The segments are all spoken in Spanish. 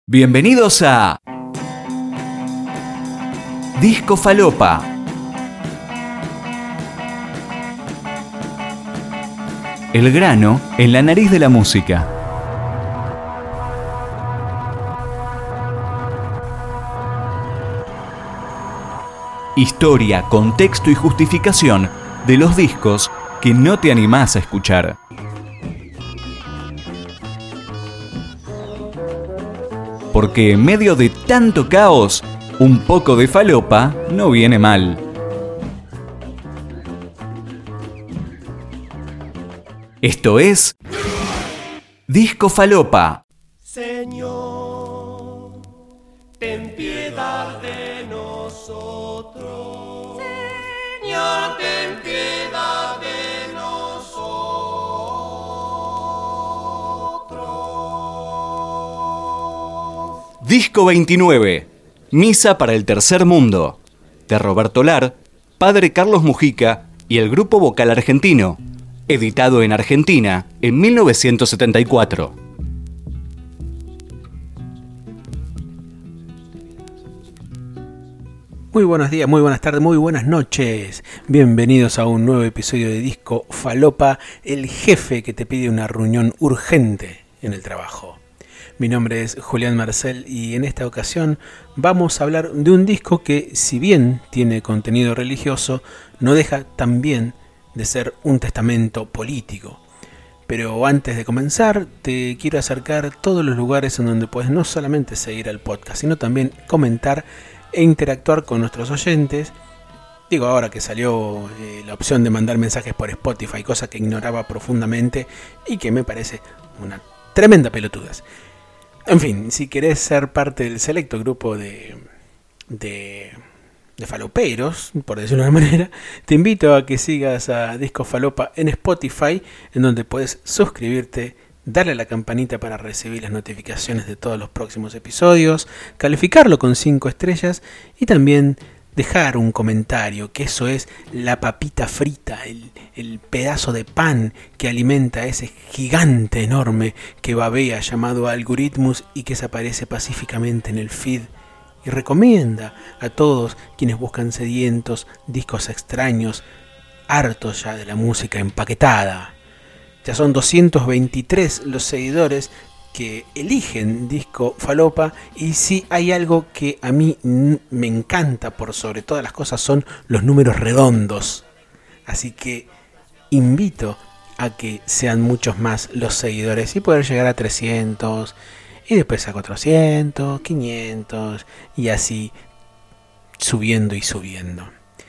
Bienvenidos a Disco Falopa. El grano en la nariz de la música. Historia, contexto y justificación de los discos que no te animás a escuchar. Porque en medio de tanto caos, un poco de falopa no viene mal. Esto es Disco Falopa. Señor, ten piedad de nosotros. Señor, ten piedad de nosotros. Disco 29. Misa para el Tercer Mundo. De Roberto Lar, Padre Carlos Mujica y el Grupo Vocal Argentino. Editado en Argentina en 1974. Muy buenos días, muy buenas tardes, muy buenas noches. Bienvenidos a un nuevo episodio de Disco Falopa, el jefe que te pide una reunión urgente en el trabajo. Mi nombre es Julián Marcel y en esta ocasión vamos a hablar de un disco que, si bien tiene contenido religioso, no deja también de ser un testamento político. Pero antes de comenzar, te quiero acercar todos los lugares en donde puedes no solamente seguir al podcast, sino también comentar e interactuar con nuestros oyentes. Digo, ahora que salió la opción de mandar mensajes por Spotify, cosa que ignoraba profundamente y que me parece una tremenda pelotudas. En fin, si querés ser parte del selecto grupo de faloperos, por decirlo de una manera, te invito a que sigas a Disco Falopa en Spotify, en donde puedes suscribirte, darle a la campanita para recibir las notificaciones de todos los próximos episodios, calificarlo con 5 estrellas y también dejar un comentario, que eso es la papita frita, el pedazo de pan que alimenta a ese gigante enorme que babea llamado Algorithmus y que se aparece pacíficamente en el feed y recomienda a todos quienes buscan sedientos discos extraños, hartos ya de la música empaquetada. Ya son 223 los seguidores que eligen Disco Falopa, y si hay algo que a mí me encanta por sobre todas las cosas son los números redondos. Así que invito a que sean muchos más los seguidores y poder llegar a 300 y después a 400, 500 y así subiendo y subiendo.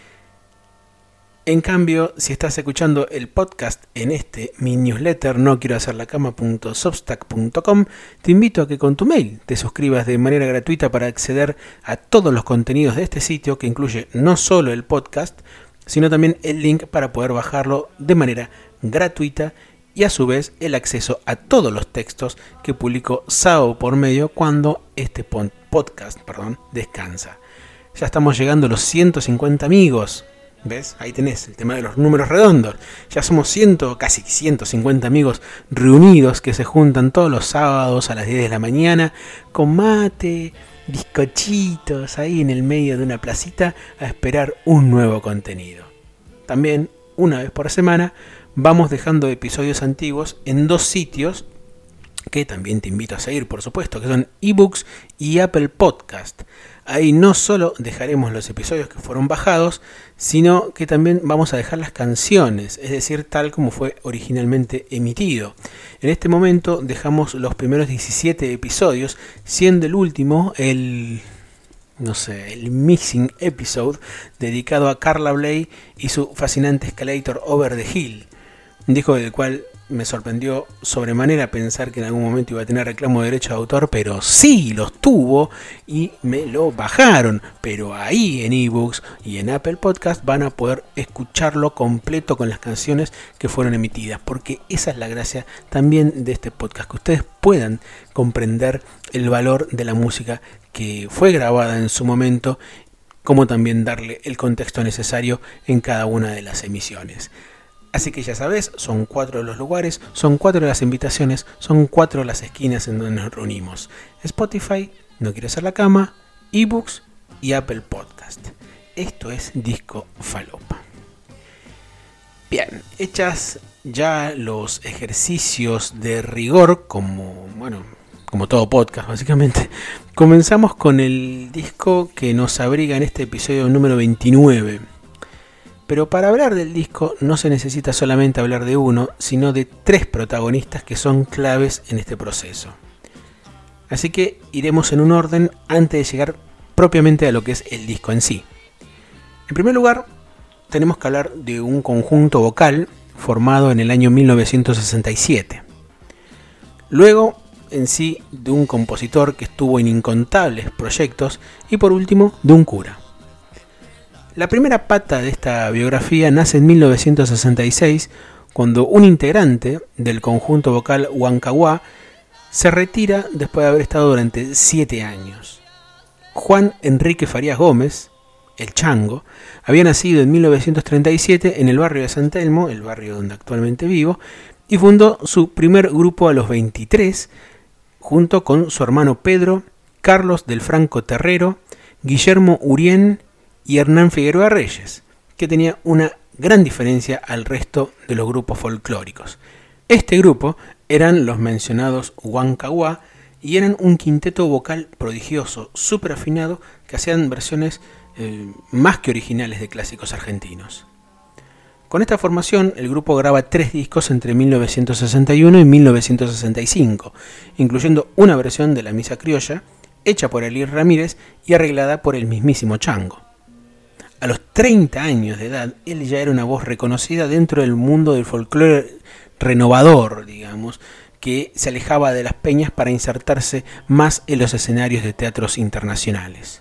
En cambio, si estás escuchando el podcast en mi newsletter noquierohacerlacama.substack.com, te invito a que con tu mail te suscribas de manera gratuita para acceder a todos los contenidos de este sitio, que incluye no solo el podcast, sino también el link para poder bajarlo de manera gratuita y a su vez el acceso a todos los textos que publico sábado por medio cuando este podcast descansa. Ya estamos llegando a los 150 amigos. ¿Ves? Ahí tenés el tema de los números redondos. Ya somos casi 150 amigos reunidos que se juntan todos los sábados a las 10 de la mañana con mate, bizcochitos ahí en el medio de una placita a esperar un nuevo contenido. También, una vez por semana, vamos dejando episodios antiguos en 2 sitios que también te invito a seguir, por supuesto, que son eBooks y Apple Podcast. Ahí no solo dejaremos los episodios que fueron bajados, sino que también vamos a dejar las canciones, es decir, tal como fue originalmente emitido. En este momento dejamos los primeros 17 episodios, siendo el último el mixing episode dedicado a Carla Bley y su fascinante Escalator Over the Hill, un disco del cual me sorprendió sobremanera pensar que en algún momento iba a tener reclamo de derecho de autor, pero sí los tuvo y me lo bajaron. Pero ahí en eBooks y en Apple Podcast van a poder escucharlo completo con las canciones que fueron emitidas, porque esa es la gracia también de este podcast, que ustedes puedan comprender el valor de la música que fue grabada en su momento, como también darle el contexto necesario en cada una de las emisiones. Así que ya sabes, son 4 los lugares, son 4 las invitaciones, son 4 las esquinas en donde nos reunimos. Spotify, No Quiero Hacer la Cama, eBooks y Apple Podcast. Esto es Disco Falopa. Bien, hechas ya los ejercicios de rigor, como todo podcast básicamente, comenzamos con el disco que nos abriga en este episodio número 29. Pero para hablar del disco no se necesita solamente hablar de uno, sino de 3 protagonistas que son claves en este proceso. Así que iremos en un orden antes de llegar propiamente a lo que es el disco en sí. En primer lugar, tenemos que hablar de un conjunto vocal formado en el año 1967. Luego, en sí, de un compositor que estuvo en incontables proyectos y por último, de un cura. La primera pata de esta biografía nace en 1966, cuando un integrante del conjunto vocal Huancahuá se retira después de haber estado durante 7 años. Juan Enrique Farías Gómez, el Chango, había nacido en 1937 en el barrio de San Telmo, el barrio donde actualmente vivo, y fundó su primer grupo a los 23, junto con su hermano Pedro, Carlos del Franco Terrero, Guillermo Urien y Hernán Figueroa Reyes, que tenía una gran diferencia al resto de los grupos folclóricos. Este grupo eran los mencionados Huancahuá y eran un quinteto vocal prodigioso, súper afinado, que hacían versiones más que originales de clásicos argentinos. Con esta formación, el grupo graba 3 discos entre 1961 y 1965, incluyendo una versión de La Misa Criolla, hecha por Elías Ramírez y arreglada por el mismísimo Chango. A los 30 años de edad, él ya era una voz reconocida dentro del mundo del folclore renovador, digamos, que se alejaba de las peñas para insertarse más en los escenarios de teatros internacionales.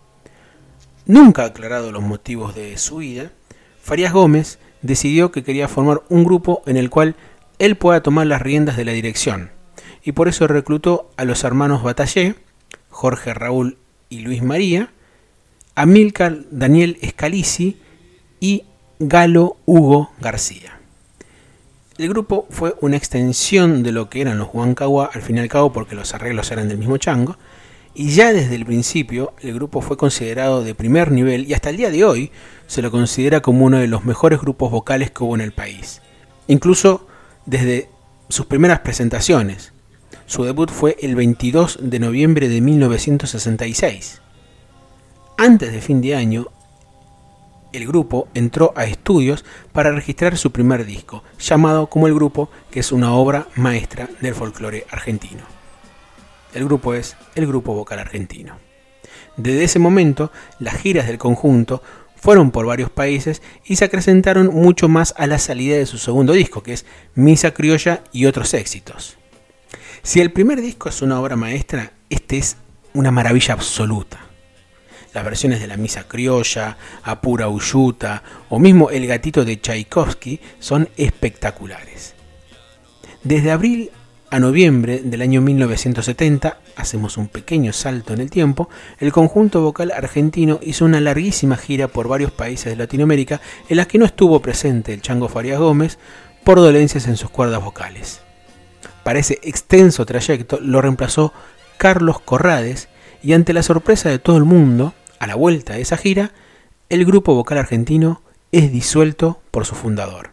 Nunca aclarado los motivos de su vida, Farías Gómez decidió que quería formar un grupo en el cual él pueda tomar las riendas de la dirección, y por eso reclutó a los hermanos Batallé, Jorge Raúl y Luis María, Amílcar Daniel Scalisi y Galo Hugo García. El grupo fue una extensión de lo que eran los Huancahuá, al fin y al cabo, porque los arreglos eran del mismo Chango, y ya desde el principio el grupo fue considerado de primer nivel y hasta el día de hoy se lo considera como uno de los mejores grupos vocales que hubo en el país. Incluso desde sus primeras presentaciones. Su debut fue el 22 de noviembre de 1966. Antes de fin de año, el grupo entró a estudios para registrar su primer disco, llamado como el grupo, que es una obra maestra del folclore argentino. El grupo es el Grupo Vocal Argentino. Desde ese momento, las giras del conjunto fueron por varios países y se acrecentaron mucho más a la salida de su segundo disco, que es Misa Criolla y otros éxitos. Si el primer disco es una obra maestra, este es una maravilla absoluta. Las versiones de La Misa Criolla, Apura Uyuta o mismo El Gatito de Tchaikovsky son espectaculares. Desde abril a noviembre del año 1970, hacemos un pequeño salto en el tiempo, el conjunto vocal argentino hizo una larguísima gira por varios países de Latinoamérica en las que no estuvo presente el Chango Farías Gómez por dolencias en sus cuerdas vocales. Para ese extenso trayecto lo reemplazó Carlos Corrades y ante la sorpresa de todo el mundo, a la vuelta de esa gira, el grupo vocal argentino es disuelto por su fundador.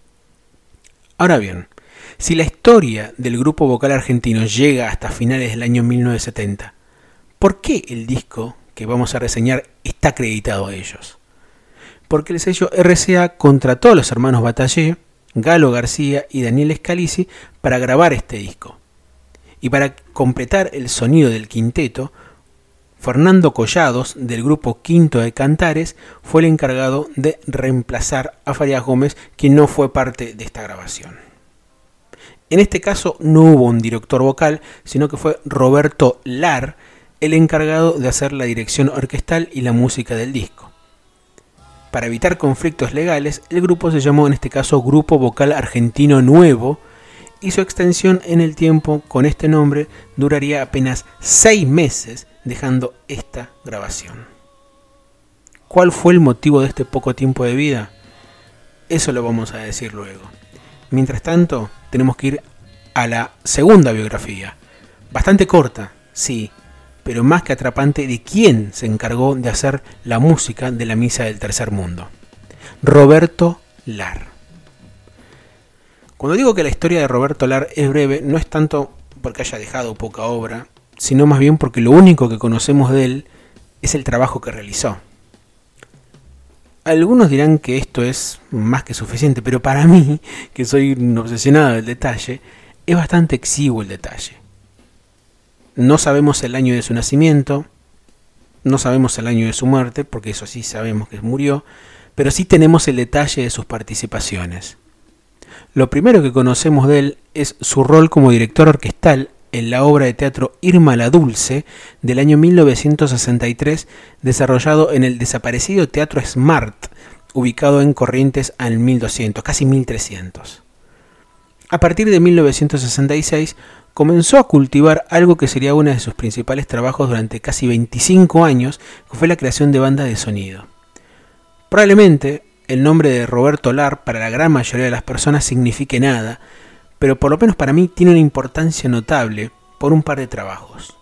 Ahora bien, si la historia del grupo vocal argentino llega hasta finales del año 1970, ¿por qué el disco que vamos a reseñar está acreditado a ellos? Porque el sello RCA contrató a los hermanos Batallé, Galo García y Daniel Scalisi para grabar este disco. Y para completar el sonido del quinteto, Fernando Collados, del grupo Quinto de Cantares, fue el encargado de reemplazar a Farías Gómez, quien no fue parte de esta grabación. En este caso no hubo un director vocal, sino que fue Roberto Lar, el encargado de hacer la dirección orquestal y la música del disco. Para evitar conflictos legales, el grupo se llamó en este caso Grupo Vocal Argentino Nuevo, y su extensión en el tiempo con este nombre duraría apenas 6 meses, dejando esta grabación. ¿Cuál fue el motivo de este poco tiempo de vida? eso lo vamos a decir luego. Mientras tanto, tenemos que ir a la segunda biografía, bastante corta, sí, pero más que atrapante, de quién se encargó de hacer la música de la Misa del Tercer Mundo. Roberto Lahr. Cuando digo que la historia de Roberto Lahr es breve, no es tanto porque haya dejado poca obra, sino más bien porque lo único que conocemos de él es el trabajo que realizó. Algunos dirán que esto es más que suficiente, pero para mí, que soy un obsesionado del detalle, es bastante exiguo el detalle. No sabemos el año de su nacimiento, no sabemos el año de su muerte, porque eso sí sabemos que murió, pero sí tenemos el detalle de sus participaciones. Lo primero que conocemos de él es su rol como director orquestal en la obra de teatro Irma la Dulce del año 1963, desarrollado en el desaparecido Teatro Smart, ubicado en Corrientes al 1200, casi 1300. A partir de 1966 comenzó a cultivar algo que sería uno de sus principales trabajos durante casi 25 años, que fue la creación de bandas de sonido. Probablemente el nombre de Roberto Lahr para la gran mayoría de las personas signifique nada, pero por lo menos para mí tiene una importancia notable por un par de trabajos.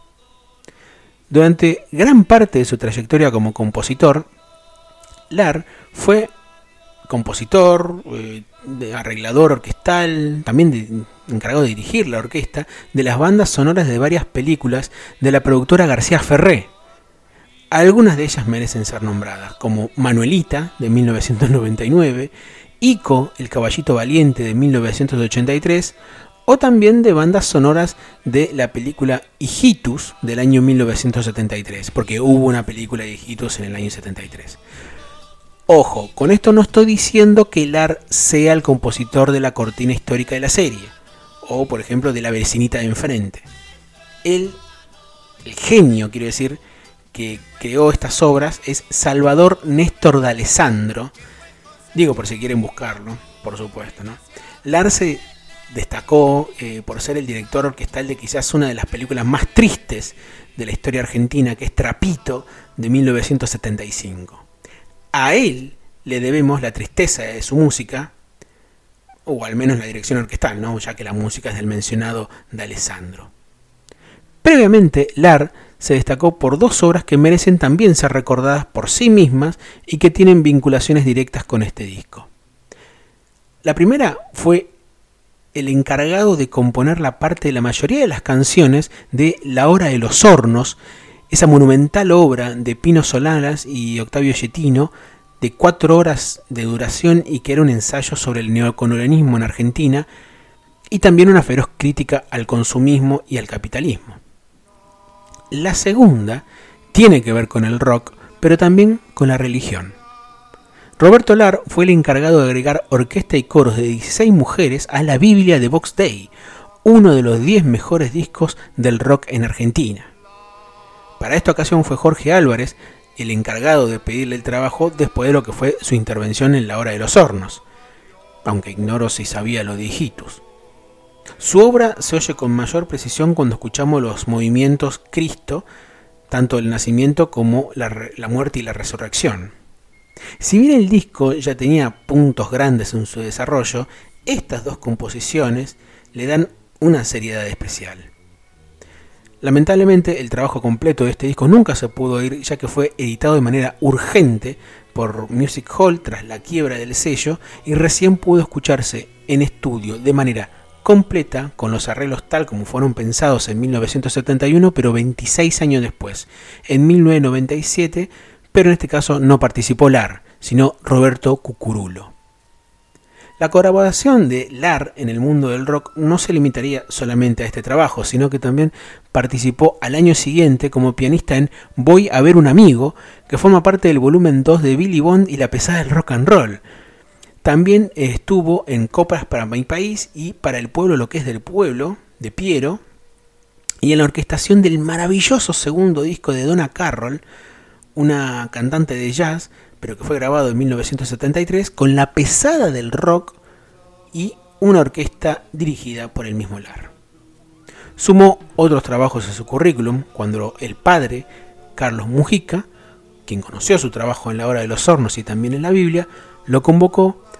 Durante gran parte de su trayectoria como compositor, Lahr fue compositor, arreglador orquestal, también encargado de dirigir la orquesta de las bandas sonoras de varias películas de la productora García Ferré. Algunas de ellas merecen ser nombradas, como Manuelita, de 1999, Ico, el caballito valiente, de 1983, o también de bandas sonoras de la película Hijitus, del año 1973, porque hubo una película de Hijitus en el año 73. Ojo, con esto no estoy diciendo que Lahr sea el compositor de la cortina histórica de la serie, o por ejemplo de La vecinita de enfrente. El genio, quiero decir, que creó estas obras es Salvador Néstor d'Alessandro. Digo por si quieren buscarlo, por supuesto, ¿no? Lahr se destacó por ser el director orquestal de quizás una de las películas más tristes de la historia argentina, que es Trapito, de 1975. A él le debemos la tristeza de su música, o al menos la dirección orquestal, ¿no? Ya que la música es del mencionado d'Alessandro. Previamente, Lahr se destacó por dos obras que merecen también ser recordadas por sí mismas y que tienen vinculaciones directas con este disco. La primera fue el encargado de componer la parte de la mayoría de las canciones de La hora de los hornos, esa monumental obra de Pino Solanas y Octavio Yettino, de 4 horas de duración y que era un ensayo sobre el neocolonialismo en Argentina y también una feroz crítica al consumismo y al capitalismo. La segunda tiene que ver con el rock, pero también con la religión. Roberto Lahr fue el encargado de agregar orquesta y coros de 16 mujeres a la Biblia de Box Day, uno de los 10 mejores discos del rock en Argentina. Para esta ocasión fue Jorge Álvarez el encargado de pedirle el trabajo después de lo que fue su intervención en La hora de los hornos, aunque ignoro si sabía lo de Hijitus. Su obra se oye con mayor precisión cuando escuchamos los movimientos Cristo, tanto el nacimiento como la muerte y la resurrección. Si bien el disco ya tenía puntos grandes en su desarrollo, estas dos composiciones le dan una seriedad especial. Lamentablemente el trabajo completo de este disco nunca se pudo oír, ya que fue editado de manera urgente por Music Hall tras la quiebra del sello y recién pudo escucharse en estudio de manera completa, con los arreglos tal como fueron pensados en 1971, pero 26 años después, en 1997, pero en este caso no participó Lahr, sino Roberto Cucurulo. La colaboración de Lahr en el mundo del rock no se limitaría solamente a este trabajo, sino que también participó al año siguiente como pianista en Voy a ver un amigo, que forma parte del volumen 2 de Billy Bond y la pesada del rock and roll. También estuvo en Copas para mi país y Para el pueblo lo que es del pueblo, de Piero, y en la orquestación del maravilloso segundo disco de Donna Carroll, una cantante de jazz, pero que fue grabado en 1973, con la pesada del rock y una orquesta dirigida por el mismo Lahr. Sumó otros trabajos a su currículum cuando el padre, Carlos Mujica, quien conoció su trabajo en La hora de los hornos y también en la Biblia, lo convocó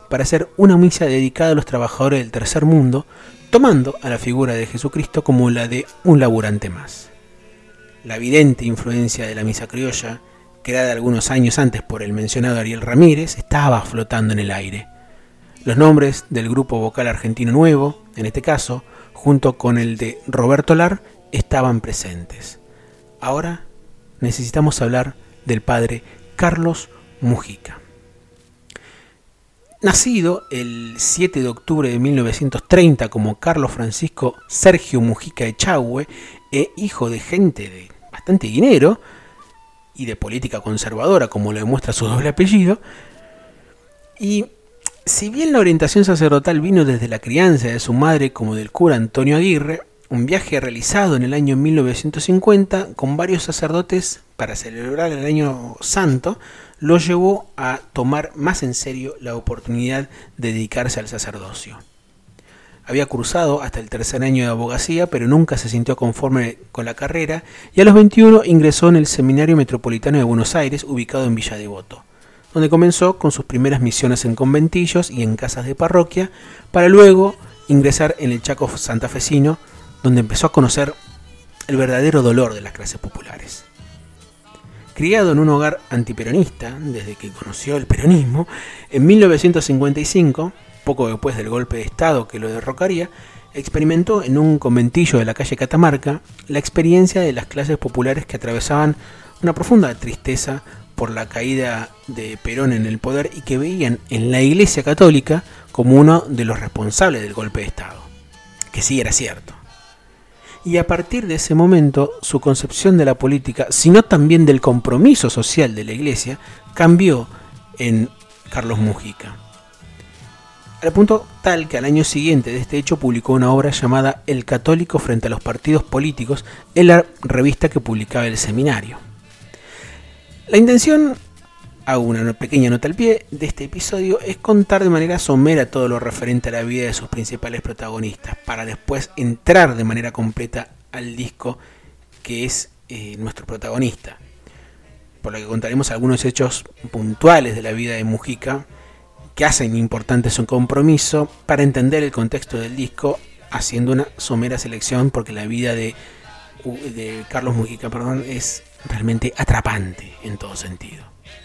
para hacer una misa dedicada a los trabajadores del tercer mundo, tomando a la figura de Jesucristo como la de un laburante más. La evidente influencia de la misa criolla, creada algunos años antes por el mencionado Ariel Ramírez, estaba flotando en el aire. Los nombres del grupo vocal argentino nuevo, en este caso, junto con el de Roberto Lar, estaban presentes. Ahora necesitamos hablar del padre Carlos Mujica. Nacido el 7 de octubre de 1930 como Carlos Francisco Sergio Mujica Echagüe, e hijo de gente de bastante dinero y de política conservadora, como lo demuestra su doble apellido, y si bien la orientación sacerdotal vino desde la crianza de su madre como del cura Antonio Aguirre, un viaje realizado en el año 1950 con varios sacerdotes para celebrar el Año Santo lo llevó a tomar más en serio la oportunidad de dedicarse al sacerdocio. Había cursado hasta el tercer año de abogacía, pero nunca se sintió conforme con la carrera y a los 21 ingresó en el Seminario Metropolitano de Buenos Aires, ubicado en Villa Devoto, donde comenzó con sus primeras misiones en conventillos y en casas de parroquia, para luego ingresar en el Chaco santafesino, donde empezó a conocer el verdadero dolor de las clases populares. Criado en un hogar antiperonista, desde que conoció el peronismo, en 1955, poco después del golpe de Estado que lo derrocaría, experimentó en un conventillo de la calle Catamarca la experiencia de las clases populares que atravesaban una profunda tristeza por la caída de Perón en el poder y que veían en la Iglesia Católica como uno de los responsables del golpe de Estado, que sí era cierto. Y a partir de ese momento, su concepción de la política, sino también del compromiso social de la Iglesia, cambió en Carlos Mujica. Al punto tal que al año siguiente de este hecho publicó una obra llamada El católico frente a los partidos políticos en la revista que publicaba el seminario. La intención, hago una pequeña nota al pie, de este episodio es contar de manera somera todo lo referente a la vida de sus principales protagonistas, para después entrar de manera completa al disco que es nuestro protagonista, por lo que contaremos algunos hechos puntuales de la vida de Mujica que hacen importante su compromiso para entender el contexto del disco, haciendo una somera selección, porque la vida de Carlos Mujica, es realmente atrapante en todo sentido.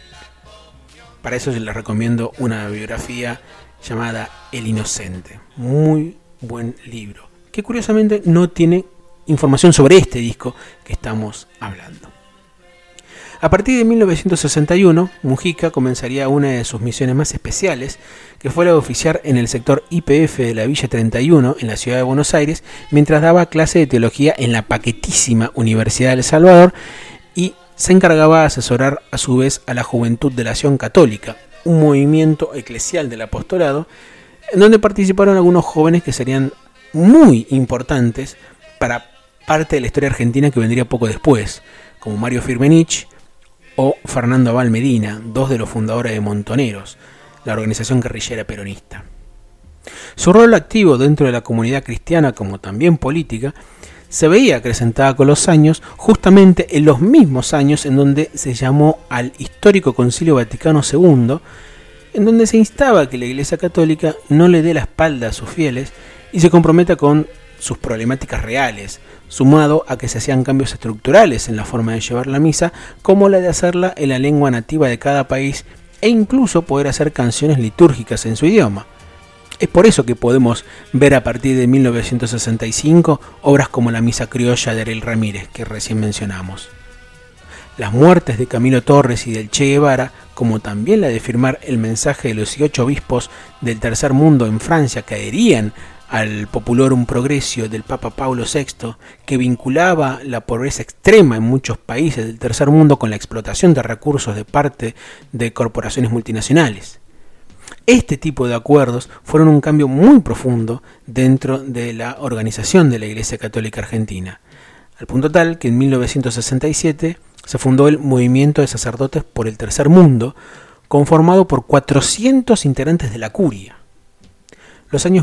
Para eso les recomiendo una biografía llamada El Inocente, muy buen libro, que curiosamente no tiene información sobre este disco que estamos hablando. A partir de 1961, Mujica comenzaría una de sus misiones más especiales, que fue la de oficiar en el sector YPF de la Villa 31 en la ciudad de Buenos Aires, mientras daba clase de teología en la paquetísima Universidad de El Salvador, y se encargaba de asesorar a su vez a la Juventud de la Acción Católica, un movimiento eclesial del apostolado, en donde participaron algunos jóvenes que serían muy importantes para parte de la historia argentina que vendría poco después, como Mario Firmenich o Fernando Abal Medina, dos de los fundadores de Montoneros, la organización guerrillera peronista. Su rol activo dentro de la comunidad cristiana, como también política, se veía acrecentada con los años, justamente en los mismos años en donde se llamó al histórico Concilio Vaticano II, en donde se instaba a que la Iglesia Católica no le dé la espalda a sus fieles y se comprometa con sus problemáticas reales, sumado a que se hacían cambios estructurales en la forma de llevar la misa, como la de hacerla en la lengua nativa de cada país e incluso poder hacer canciones litúrgicas en su idioma. Es por eso que podemos ver a partir de 1965 obras como la Misa Criolla de Ariel Ramírez, que recién mencionamos. Las muertes de Camilo Torres y del Che Guevara, como también la de firmar el mensaje de los 18 obispos del Tercer Mundo en Francia que adherían al Populorum Progressio del Papa Pablo VI, que vinculaba la pobreza extrema en muchos países del Tercer Mundo con la explotación de recursos de parte de corporaciones multinacionales. Este tipo de acuerdos fueron un cambio muy profundo dentro de la organización de la Iglesia Católica Argentina, al punto tal que en 1967 se fundó el Movimiento de Sacerdotes por el Tercer Mundo, conformado por 400 integrantes de la Curia. Los años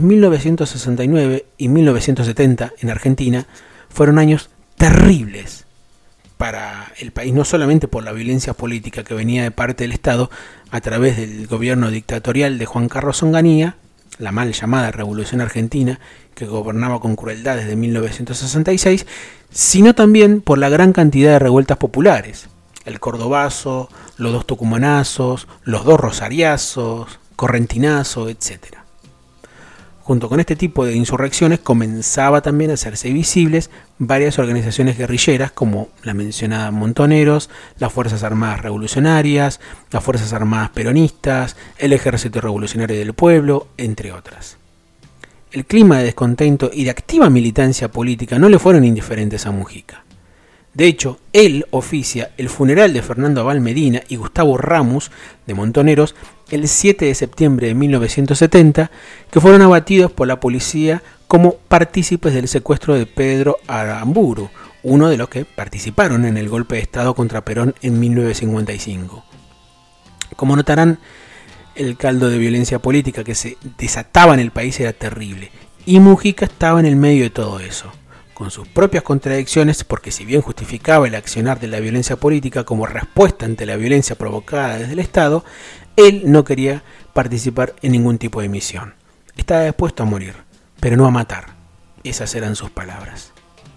1969 y 1970 en Argentina fueron años terribles para el país, no solamente por la violencia política que venía de parte del Estado a través del gobierno dictatorial de Juan Carlos Onganía, la mal llamada Revolución Argentina, que gobernaba con crueldad desde 1966, sino también por la gran cantidad de revueltas populares: el cordobazo, los dos tucumanazos, los dos rosariazos, correntinazo, etc. Junto con este tipo de insurrecciones comenzaba también a hacerse visibles varias organizaciones guerrilleras como la mencionada Montoneros, las Fuerzas Armadas Revolucionarias, las Fuerzas Armadas Peronistas, el Ejército Revolucionario del Pueblo, entre otras. El clima de descontento y de activa militancia política no le fueron indiferentes a Mujica. De hecho, él oficia el funeral de Fernando Abal Medina y Gustavo Ramos de Montoneros el 7 de septiembre de 1970, que fueron abatidos por la policía como partícipes del secuestro de Pedro Aramburu, uno de los que participaron en el golpe de Estado contra Perón en 1955. Como notarán, el caldo de violencia política que se desataba en el país era terrible, y Mujica estaba en el medio de todo eso, con sus propias contradicciones, porque si bien justificaba el accionar de la violencia política como respuesta ante la violencia provocada desde el Estado, él no quería participar en ningún tipo de misión. Estaba dispuesto a morir, pero no a matar. Esas eran sus palabras.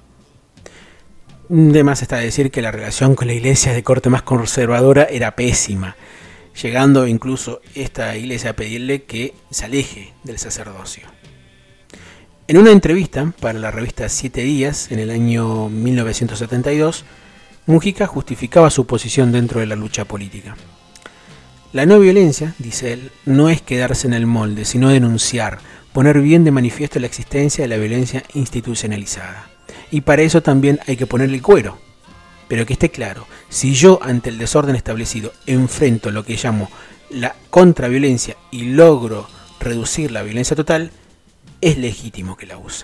De más está decir que la relación con la iglesia de corte más conservadora era pésima, llegando incluso esta iglesia a pedirle que se aleje del sacerdocio. En una entrevista para la revista Siete Días en el año 1972, Mujica justificaba su posición dentro de la lucha política. La no violencia, dice él, no es quedarse en el molde, sino denunciar, poner bien de manifiesto la existencia de la violencia institucionalizada. Y para eso también hay que ponerle el cuero. Pero que esté claro, si yo ante el desorden establecido enfrento lo que llamo la contraviolencia y logro reducir la violencia total, es legítimo que la use.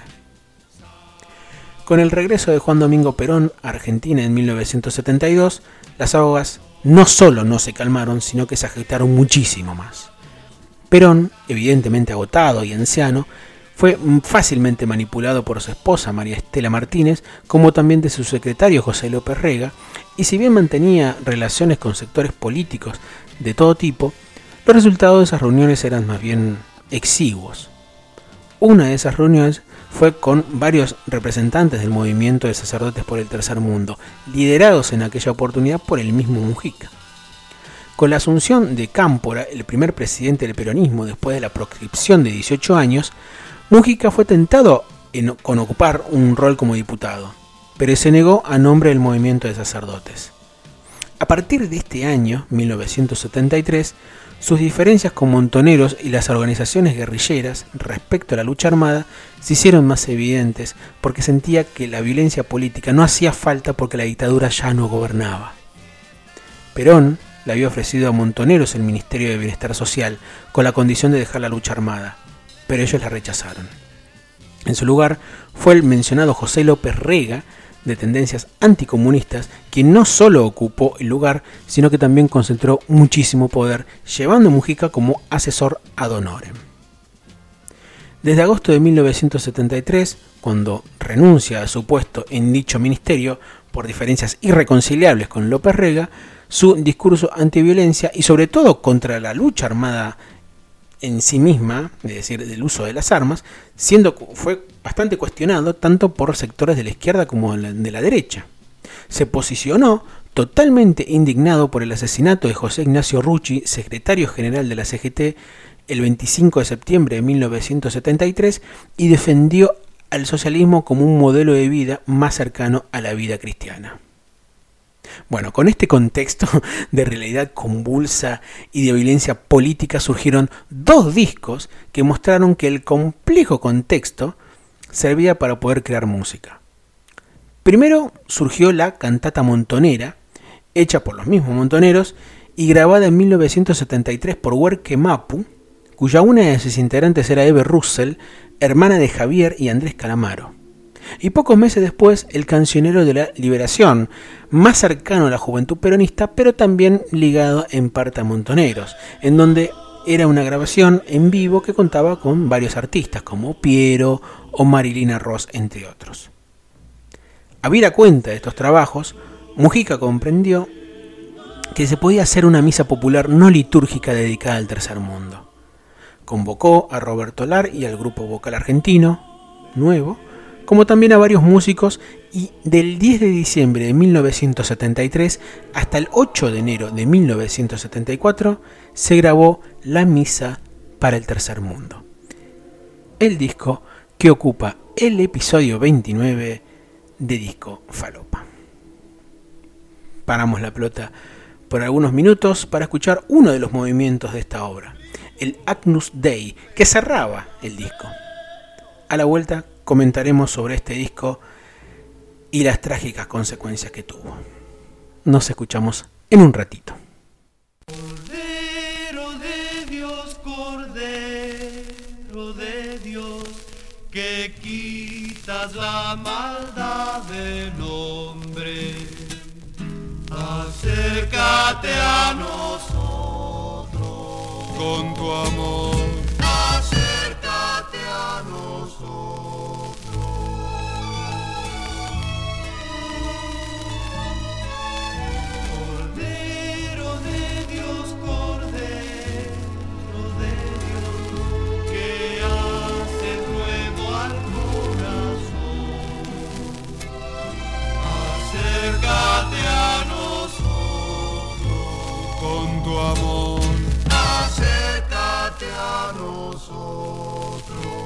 Con el regreso de Juan Domingo Perón a Argentina en 1972, las aguas no solo no se calmaron, sino que se agitaron muchísimo más. Perón, evidentemente agotado y anciano, fue fácilmente manipulado por su esposa María Estela Martínez, como también de su secretario José López Rega, y si bien mantenía relaciones con sectores políticos de todo tipo, los resultados de esas reuniones eran más bien exiguos. Una de esas reuniones fue con varios representantes del movimiento de sacerdotes por el Tercer Mundo, liderados en aquella oportunidad por el mismo Mujica. Con la asunción de Cámpora, el primer presidente del peronismo después de la proscripción de 18 años, Mujica fue tentado con ocupar un rol como diputado, pero se negó a nombre del movimiento de sacerdotes. A partir de este año, 1973, sus diferencias con Montoneros y las organizaciones guerrilleras respecto a la lucha armada se hicieron más evidentes porque sentía que la violencia política no hacía falta porque la dictadura ya no gobernaba. Perón le había ofrecido a Montoneros el Ministerio de Bienestar Social con la condición de dejar la lucha armada, pero ellos la rechazaron. En su lugar fue el mencionado José López Rega, de tendencias anticomunistas, quien no solo ocupó el lugar, sino que también concentró muchísimo poder, llevando a Mujica como asesor ad honorem. Desde agosto de 1973, cuando renuncia a su puesto en dicho ministerio por diferencias irreconciliables con López Rega, su discurso antiviolencia y sobre todo contra la lucha armada en sí misma, es decir, del uso de las armas, fue bastante cuestionado tanto por sectores de la izquierda como de la derecha. Se posicionó totalmente indignado por el asesinato de José Ignacio Rucci, secretario general de la CGT, el 25 de septiembre de 1973, y defendió al socialismo como un modelo de vida más cercano a la vida cristiana. Bueno, con este contexto de realidad convulsa y de violencia política surgieron dos discos que mostraron que el complejo contexto servía para poder crear música. Primero surgió la cantata montonera, hecha por los mismos montoneros y grabada en 1973 por Huerque Mapu, cuya una de sus integrantes era Eve Russell, hermana de Javier y Andrés Calamaro. Y pocos meses después, el cancionero de la Liberación, más cercano a la juventud peronista, pero también ligado en parte a Montoneros, en donde era una grabación en vivo que contaba con varios artistas, como Piero o Marilina Ross, entre otros. Habida cuenta de estos trabajos, Mujica comprendió que se podía hacer una misa popular no litúrgica dedicada al tercer mundo. Convocó a Roberto Lar y al grupo vocal argentino, nuevo, como también a varios músicos, y del 10 de diciembre de 1973 hasta el 8 de enero de 1974 se grabó la Misa para el Tercer Mundo, el disco que ocupa el episodio 29 de Disco Falopa. Paramos la pelota por algunos minutos para escuchar uno de los movimientos de esta obra, el Agnus Dei, que cerraba el disco. A la vuelta comentaremos sobre este disco y las trágicas consecuencias que tuvo. Nos escuchamos en un ratito. Cordero de Dios, Cordero de Dios, que quitas la maldad del hombre, acércate a nosotros con tu amor, acércate a nosotros. Cordero de Dios, Cordero de Dios, que haces nuevo al corazón, acércate a nosotros con tu amor, acércate a nosotros.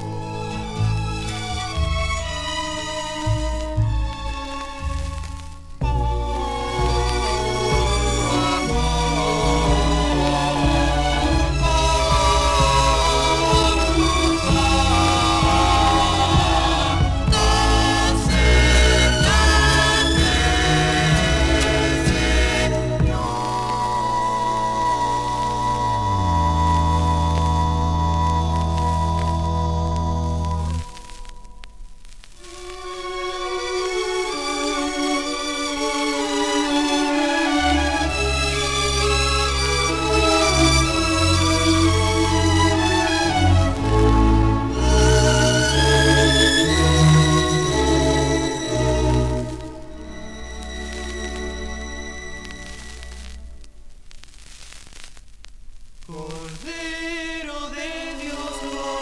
Cordero de Dios,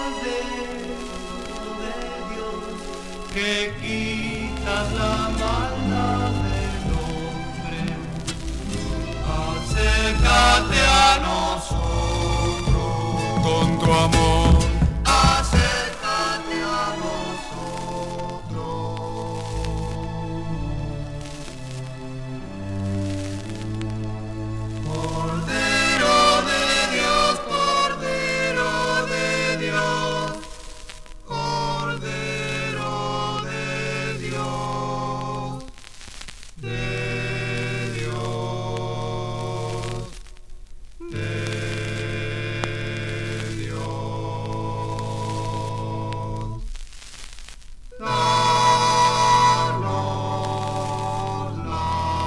que quitas la maldad del hombre, acércate a nosotros con tu amor, acércate a nosotros. Cordero de Dios, Cordero de Dios, Cordero de Dios, de Dios, de Dios. Danos la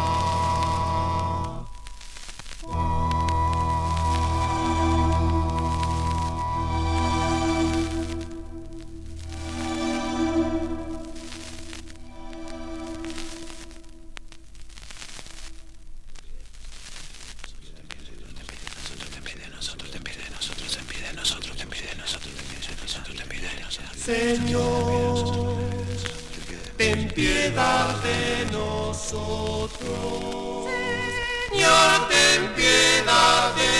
Señor, ten piedad de nosotros. Señor, ten piedad de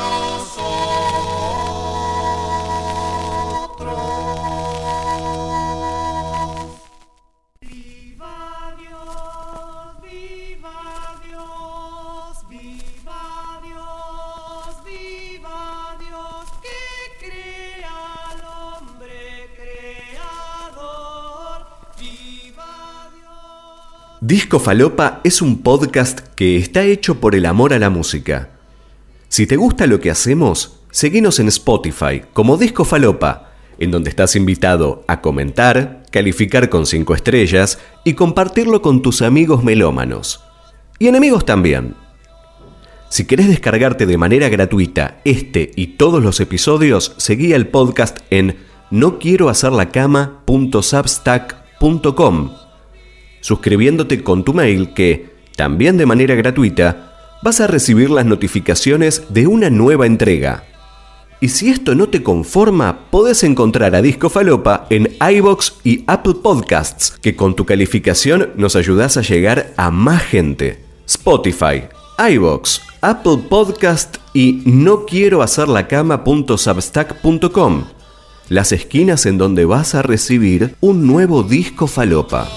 nosotros. Viva Dios, viva Dios, viva Dios, viva Dios, que crea al hombre creador. Viva Dios. Disco Falopa es un podcast que está hecho por el amor a la música. Si te gusta lo que hacemos, seguinos en Spotify como Disco Falopa, en donde estás invitado a comentar, calificar con 5 estrellas y compartirlo con tus amigos melómanos. Y enemigos también. Si querés descargarte de manera gratuita este y todos los episodios, seguí al podcast en noquierohacerlacama.substack.com, suscribiéndote con tu mail que También de manera gratuita, vas a recibir las notificaciones de una nueva entrega. Y si esto no te conforma, podés encontrar a Disco Falopa en iVoox y Apple Podcasts, que con tu calificación nos ayudás a llegar a más gente. Spotify, iVoox, Apple Podcast y noquierohacerlacama.substack.com, las esquinas en donde vas a recibir un nuevo Disco Falopa.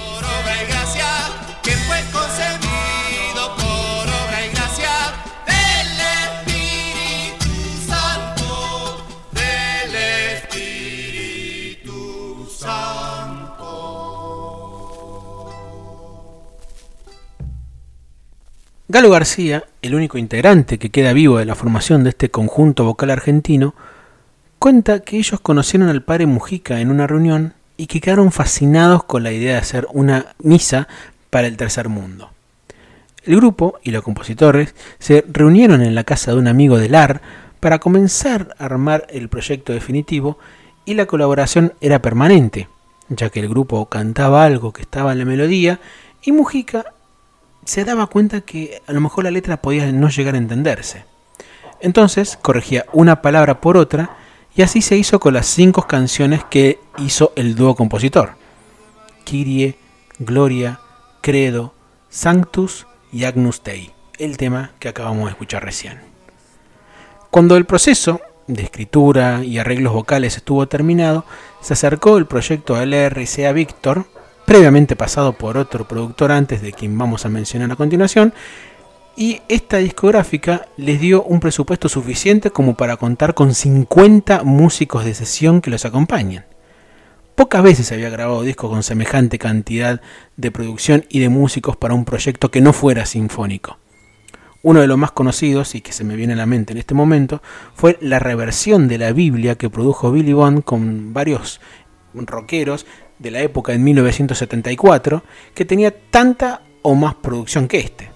Galo García, el único integrante que queda vivo de la formación de este conjunto vocal argentino, cuenta que ellos conocieron al padre Mujica en una reunión y que quedaron fascinados con la idea de hacer una misa para el tercer mundo. El grupo y los compositores se reunieron en la casa de un amigo de Lar para comenzar a armar el proyecto definitivo, y la colaboración era permanente, ya que el grupo cantaba algo que estaba en la melodía y Mujica se daba cuenta que a lo mejor la letra podía no llegar a entenderse. Entonces corregía una palabra por otra, y así se hizo con las 5 canciones que hizo el dúo compositor: Kyrie, Gloria, Credo, Sanctus y Agnus Dei, el tema que acabamos de escuchar recién. Cuando el proceso de escritura y arreglos vocales estuvo terminado, se acercó el proyecto a LRCA Víctor, previamente pasado por otro productor antes de quien vamos a mencionar a continuación, y esta discográfica les dio un presupuesto suficiente como para contar con 50 músicos de sesión que los acompañen. Pocas veces se había grabado disco con semejante cantidad de producción y de músicos para un proyecto que no fuera sinfónico. Uno de los más conocidos, y que se me viene a la mente en este momento, fue la reversión de la Biblia que produjo Billy Bond con varios rockeros de la época en 1974, que tenía tanta o más producción que este.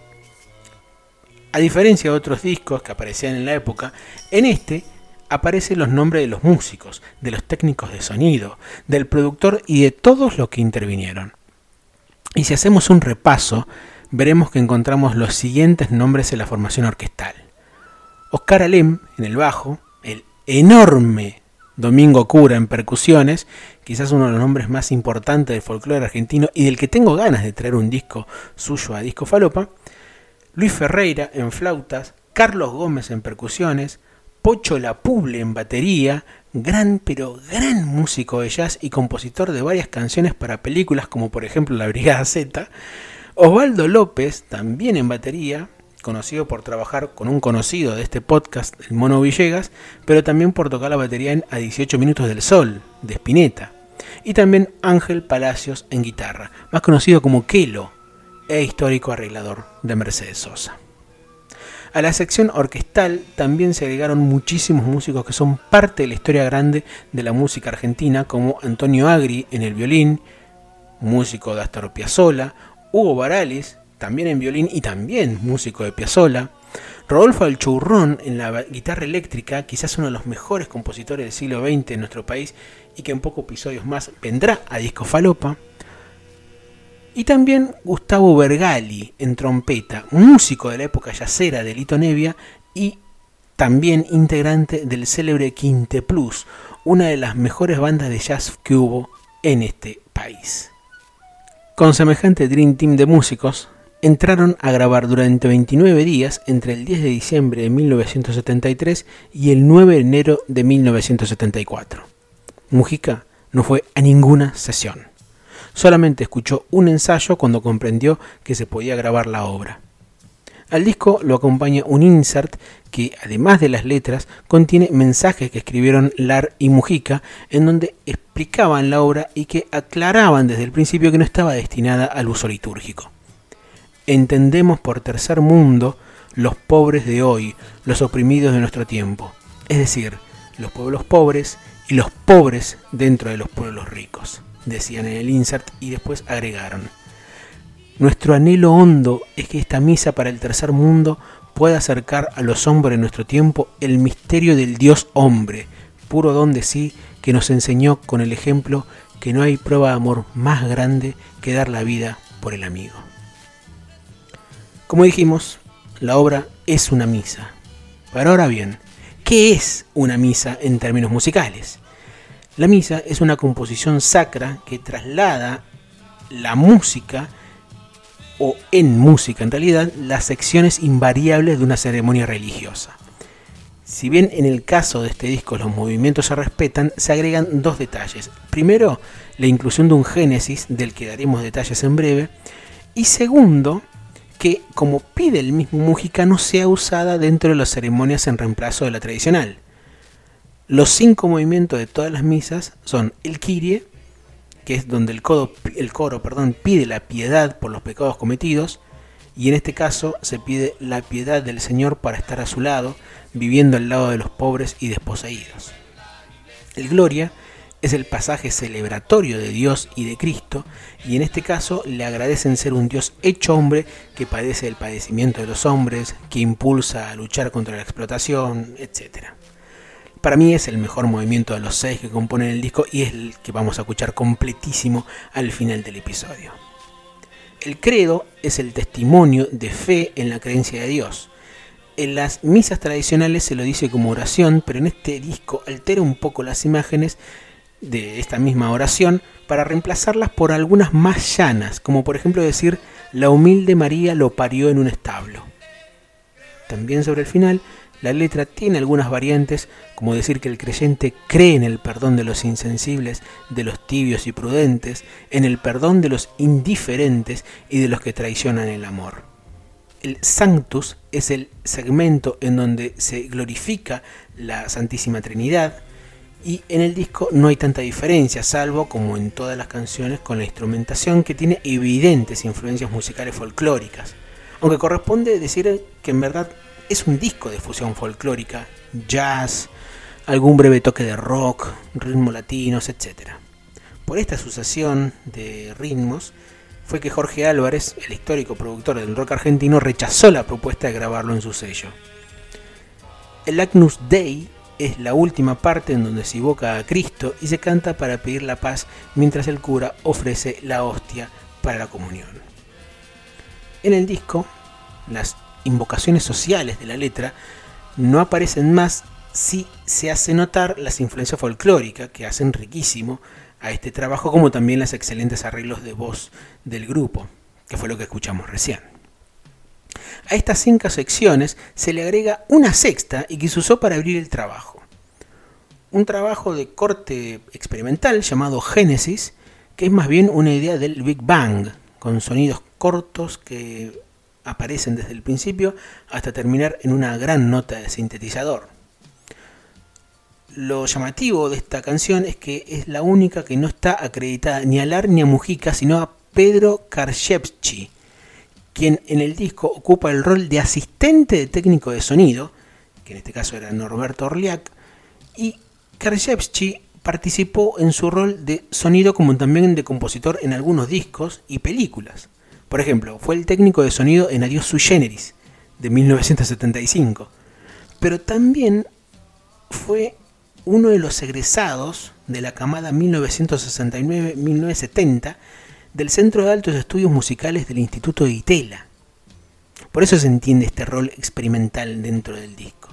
A diferencia de otros discos que aparecían en la época, en este aparecen los nombres de los músicos, de los técnicos de sonido, del productor y de todos los que intervinieron. Y si hacemos un repaso, veremos que encontramos los siguientes nombres en la formación orquestal: Oscar Alem en el bajo, el enorme Domingo Cura en percusiones, quizás uno de los nombres más importantes del folclore argentino y del que tengo ganas de traer un disco suyo a Disco Falopa; Luis Ferreira en flautas, Carlos Gómez en percusiones, Pocho Lapuble en batería, gran músico de jazz y compositor de varias canciones para películas como por ejemplo La Brigada Z; Osvaldo López también en batería, conocido por trabajar con un conocido de este podcast, el Mono Villegas, pero también por tocar la batería en A 18 Minutos del Sol, de Spinetta. Y también Ángel Palacios en guitarra, más conocido como Kelo, e histórico arreglador de Mercedes Sosa. A la sección orquestal también se agregaron muchísimos músicos que son parte de la historia grande de la música argentina, como Antonio Agri en el violín, músico de Astor Piazzolla; Hugo Barales, también en violín y también músico de Piazzolla; Rodolfo Alchurrón en la guitarra eléctrica, quizás uno de los mejores compositores del siglo XX en nuestro país y que en pocos episodios más vendrá a Disco Falopa; y también Gustavo Bergali en trompeta, músico de la época yacera de Lito Nevia y también integrante del célebre Quinte Plus, una de las mejores bandas de jazz que hubo en este país. Con semejante Dream Team de músicos, entraron a grabar durante 29 días entre el 10 de diciembre de 1973 y el 9 de enero de 1974. Mujica no fue a ninguna sesión. Solamente escuchó un ensayo cuando comprendió que se podía grabar la obra. Al disco lo acompaña un insert que, además de las letras, contiene mensajes que escribieron Lar y Mujica, en donde explicaban la obra y que aclaraban desde el principio que no estaba destinada al uso litúrgico. Entendemos por tercer mundo los pobres de hoy, los oprimidos de nuestro tiempo, es decir, los pueblos pobres y los pobres dentro de los pueblos ricos, decían en el insert, y después agregaron: nuestro anhelo hondo es que esta misa para el tercer mundo pueda acercar a los hombres de nuestro tiempo el misterio del Dios hombre, puro don de sí, que nos enseñó con el ejemplo que no hay prueba de amor más grande que dar la vida por el amigo. Como dijimos, la obra es una misa. Pero ahora bien, ¿qué es una misa en términos musicales? La misa es una composición sacra que traslada la música, o en música en realidad, las secciones invariables de una ceremonia religiosa. Si bien en el caso de este disco los movimientos se respetan, se agregan dos detalles. Primero, la inclusión de un génesis, del que daremos detalles en breve. Y segundo, que como pide el mismo Mujica, no sea usada dentro de las ceremonias en reemplazo de la tradicional. Los 5 movimientos de todas las misas son el Kyrie, que es donde el coro pide la piedad por los pecados cometidos, y en este caso se pide la piedad del Señor para estar a su lado, viviendo al lado de los pobres y desposeídos. El Gloria es el pasaje celebratorio de Dios y de Cristo, y en este caso le agradecen ser un Dios hecho hombre que padece el padecimiento de los hombres, que impulsa a luchar contra la explotación, etc. Para mí es el mejor movimiento de los 6 que componen el disco y es el que vamos a escuchar completísimo al final del episodio. El credo es el testimonio de fe en la creencia de Dios. En las misas tradicionales se lo dice como oración, pero en este disco altera un poco las imágenes de esta misma oración para reemplazarlas por algunas más llanas, como por ejemplo decir: la humilde María lo parió en un establo. También sobre el final, la letra tiene algunas variantes, como decir que el creyente cree en el perdón de los insensibles, de los tibios y prudentes, en el perdón de los indiferentes y de los que traicionan el amor. El Sanctus es el segmento en donde se glorifica la Santísima Trinidad, y en el disco no hay tanta diferencia, salvo, como en todas las canciones, con la instrumentación que tiene evidentes influencias musicales folclóricas, aunque corresponde decir que en verdad es un disco de fusión folclórica, jazz, algún breve toque de rock, ritmos latinos, etc. Por esta sucesión de ritmos fue que Jorge Álvarez, el histórico productor del rock argentino, rechazó la propuesta de grabarlo en su sello. El Agnus Dei es la última parte en donde se invoca a Cristo y se canta para pedir la paz mientras el cura ofrece la hostia para la comunión. En el disco, las invocaciones sociales de la letra no aparecen más, si se hace notar las influencias folclóricas que hacen riquísimo a este trabajo, como también los excelentes arreglos de voz del grupo, que fue lo que escuchamos recién. A estas 5 secciones se le agrega una sexta y que se usó para abrir el trabajo. Un trabajo de corte experimental llamado Génesis, que es más bien una idea del Big Bang, con sonidos cortos que aparecen desde el principio hasta terminar en una gran nota de sintetizador. Lo llamativo de esta canción es que es la única que no está acreditada ni a Lar ni a Mujica, sino a Pedro Karszewski, quien en el disco ocupa el rol de asistente de técnico de sonido, que en este caso era Norberto Orliac, y Karszewski participó en su rol de sonido como también de compositor en algunos discos y películas. Por ejemplo, fue el técnico de sonido en Adiós Sui Generis, de 1975, pero también fue uno de los egresados de la camada 1969-1970 del Centro de Altos Estudios Musicales del Instituto de Itela. Por eso se entiende este rol experimental dentro del disco.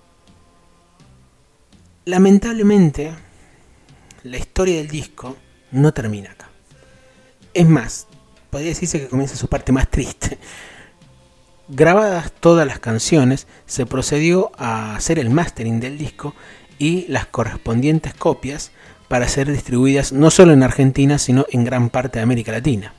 Lamentablemente, la historia del disco no termina acá. Es más, podría decirse que comienza su parte más triste. Grabadas todas las canciones, se procedió a hacer el mastering del disco y las correspondientes copias para ser distribuidas no solo en Argentina, sino en gran parte de América Latina.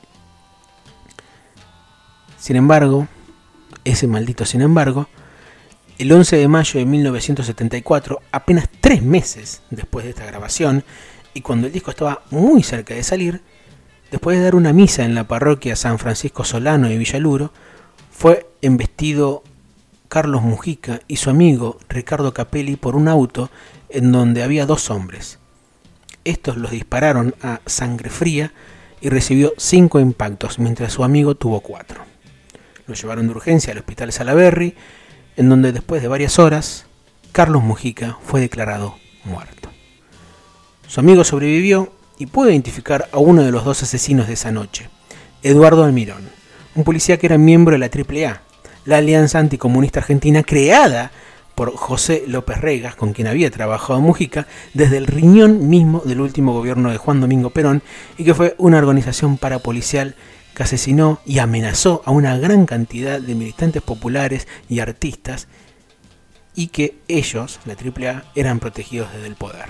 Sin embargo, ese maldito sin embargo, el 11 de mayo de 1974, apenas 3 meses después de esta grabación, y cuando el disco estaba muy cerca de salir, después de dar una misa en la parroquia San Francisco Solano de Villaluro, fue embestido Carlos Mujica y su amigo Ricardo Capelli por un auto en donde había 2 hombres. Estos los dispararon a sangre fría y recibió 5 impactos, mientras su amigo tuvo 4. Lo llevaron de urgencia al hospital Salaberry, en donde después de varias horas, Carlos Mujica fue declarado muerto. Su amigo sobrevivió y pudo identificar a uno de los 2 asesinos de esa noche, Eduardo Almirón, un policía que era miembro de la AAA, la Alianza Anticomunista Argentina, creada por José López Regas, con quien había trabajado Mujica desde el riñón mismo del último gobierno de Juan Domingo Perón, y que fue una organización parapolicial que asesinó y amenazó a una gran cantidad de militantes populares y artistas, y que ellos, la AAA, eran protegidos desde el poder.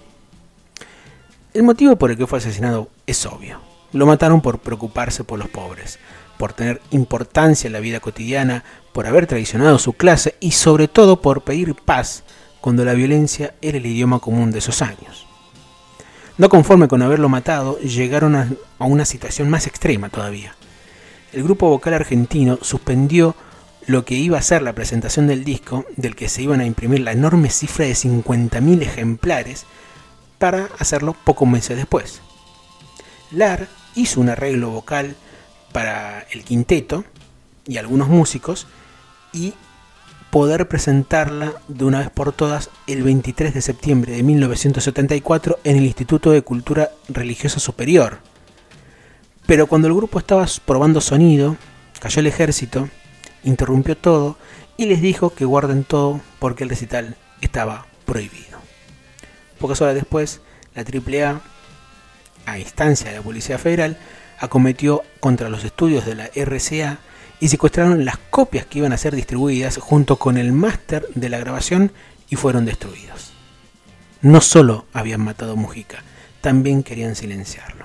El motivo por el que fue asesinado es obvio. Lo mataron por preocuparse por los pobres, por tener importancia en la vida cotidiana, por haber traicionado su clase y sobre todo por pedir paz cuando la violencia era el idioma común de esos años. No conforme con haberlo matado, llegaron a una situación más extrema todavía. El grupo vocal argentino suspendió lo que iba a ser la presentación del disco, del que se iban a imprimir la enorme cifra de 50.000 ejemplares, para hacerlo pocos meses después. Lar hizo un arreglo vocal para el quinteto y algunos músicos y poder presentarla de una vez por todas el 23 de septiembre de 1974 en el Instituto de Cultura Religiosa Superior. Pero cuando el grupo estaba probando sonido, cayó el ejército, interrumpió todo y les dijo que guarden todo porque el recital estaba prohibido. Pocas horas después, la AAA, a instancia de la Policía Federal, acometió contra los estudios de la RCA y secuestraron las copias que iban a ser distribuidas junto con el máster de la grabación y fueron destruidos. No solo habían matado a Mujica, también querían silenciarlo.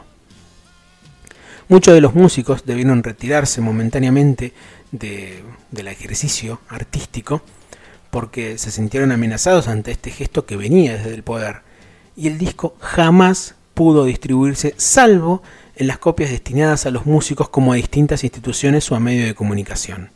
Muchos de los músicos debieron retirarse momentáneamente del ejercicio artístico porque se sintieron amenazados ante este gesto que venía desde el poder, y el disco jamás pudo distribuirse salvo en las copias destinadas a los músicos como a distintas instituciones o a medios de comunicación.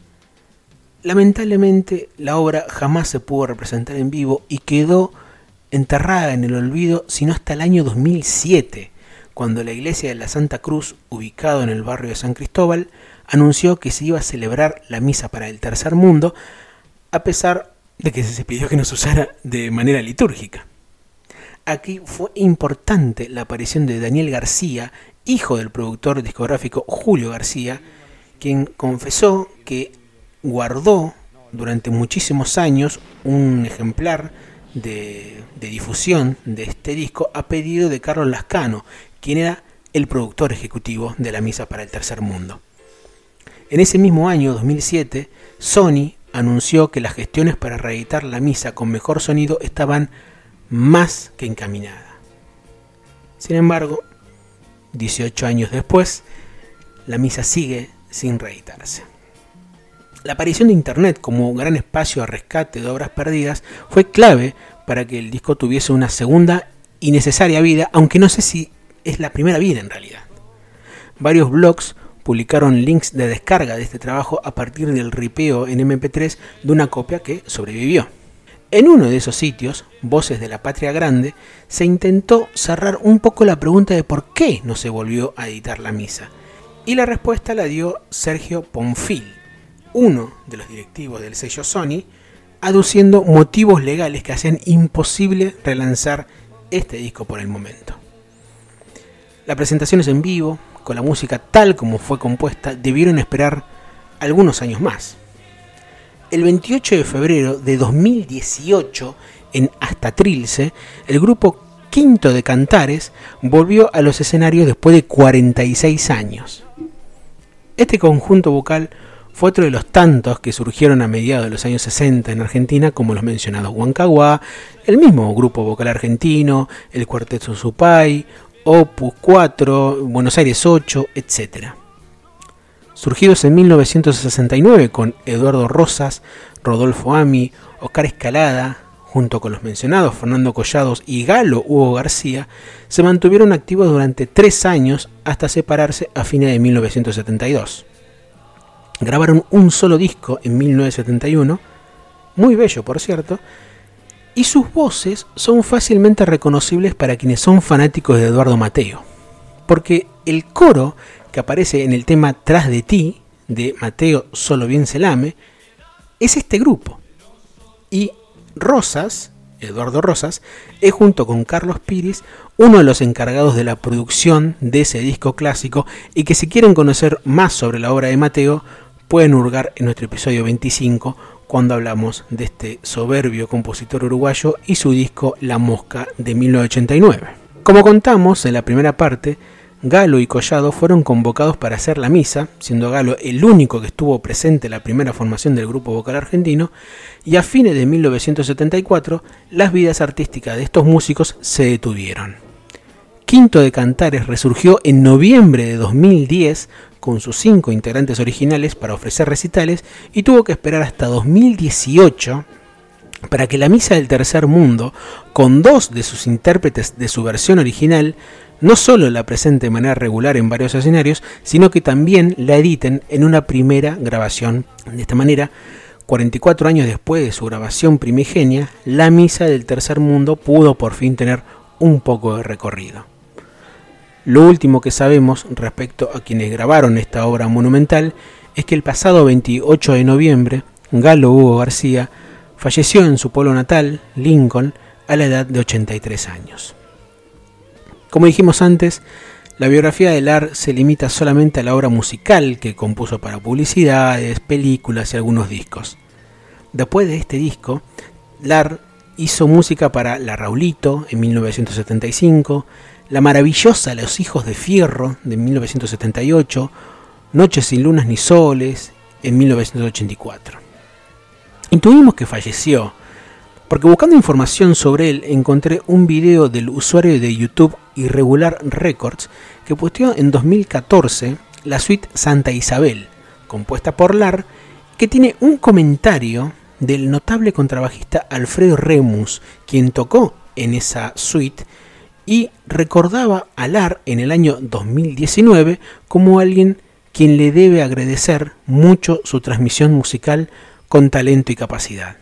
Lamentablemente, la obra jamás se pudo representar en vivo y quedó enterrada en el olvido, sino hasta el año 2007, cuando la iglesia de la Santa Cruz, ubicado en el barrio de San Cristóbal, anunció que se iba a celebrar la misa para el tercer mundo, a pesar de que se pidió que no se usara de manera litúrgica. Aquí fue importante la aparición de Daniel García, hijo del productor discográfico Julio García, quien confesó que guardó durante muchísimos años un ejemplar de difusión de este disco a pedido de Carlos Lascano, quien era el productor ejecutivo de la Misa para el Tercer Mundo. En ese mismo año, 2007, Sony anunció que las gestiones para reeditar la misa con mejor sonido estaban más que encaminadas. Sin embargo, 18 años después, la misa sigue sin reeditarse. La aparición de Internet como gran espacio a rescate de obras perdidas fue clave para que el disco tuviese una segunda y necesaria vida, aunque no sé si es la primera vida en realidad. Varios blogs publicaron links de descarga de este trabajo a partir del ripeo en MP3 de una copia que sobrevivió. En uno de esos sitios, Voces de la Patria Grande, se intentó cerrar un poco la pregunta de por qué no se volvió a editar la misa. Y la respuesta la dio Sergio Ponfil, uno de los directivos del sello Sony, aduciendo motivos legales que hacían imposible relanzar este disco por el momento. Las presentaciones en vivo, con la música tal como fue compuesta, debieron esperar algunos años más. El 28 de febrero de 2018, en Hasta Trilce, el grupo Quinto de Cantares volvió a los escenarios después de 46 años. Este conjunto vocal fue otro de los tantos que surgieron a mediados de los años 60 en Argentina, como los mencionados Huancahuá, el mismo grupo vocal argentino, el Cuarteto Supay, Opus 4, Buenos Aires 8, etc. Surgidos en 1969 con Eduardo Rosas, Rodolfo Ami, Oscar Escalada, junto con los mencionados Fernando Collados y Galo Hugo García, se mantuvieron activos durante 3 años hasta separarse a fines de 1972. Grabaron un solo disco en 1971, muy bello por cierto, y sus voces son fácilmente reconocibles para quienes son fanáticos de Eduardo Mateo, porque el coro que aparece en el tema Tras de ti, de Mateo Solo Bien Se Lame, es este grupo. Y Rosas, Eduardo Rosas, es junto con Carlos Piris uno de los encargados de la producción de ese disco clásico, y que si quieren conocer más sobre la obra de Mateo, pueden hurgar en nuestro episodio 25 cuando hablamos de este soberbio compositor uruguayo y su disco La Mosca de 1989. Como contamos en la primera parte, Galo y Collado fueron convocados para hacer la misa, siendo Galo el único que estuvo presente en la primera formación del grupo vocal argentino, y a fines de 1974 las vidas artísticas de estos músicos se detuvieron. Quinto de Cantares resurgió en noviembre de 2010 con sus 5 integrantes originales para ofrecer recitales y tuvo que esperar hasta 2018 para que la Misa del Tercer Mundo, con 2 de sus intérpretes de su versión original, no solo la presente de manera regular en varios escenarios, sino que también la editen en una primera grabación. De esta manera, 44 años después de su grabación primigenia, la Misa del Tercer Mundo pudo por fin tener un poco de recorrido. Lo último que sabemos respecto a quienes grabaron esta obra monumental es que el pasado 28 de noviembre, Galo Hugo García falleció en su pueblo natal, Lincoln, a la edad de 83 años. Como dijimos antes, la biografía de Lar se limita solamente a la obra musical que compuso para publicidades, películas y algunos discos. Después de este disco, Lar hizo música para La Raulito en 1975, la maravillosa Los Hijos de Fierro de 1978, Noches sin lunas ni soles en 1984. Intuimos que falleció, porque buscando información sobre él encontré un video del usuario de YouTube Irregular Records que posteó en 2014 la suite Santa Isabel, compuesta por Lar, que tiene un comentario del notable contrabajista Alfredo Remus, quien tocó en esa suite y recordaba a Lar en el año 2019 como alguien quien le debe agradecer mucho su transmisión musical con talento y capacidad.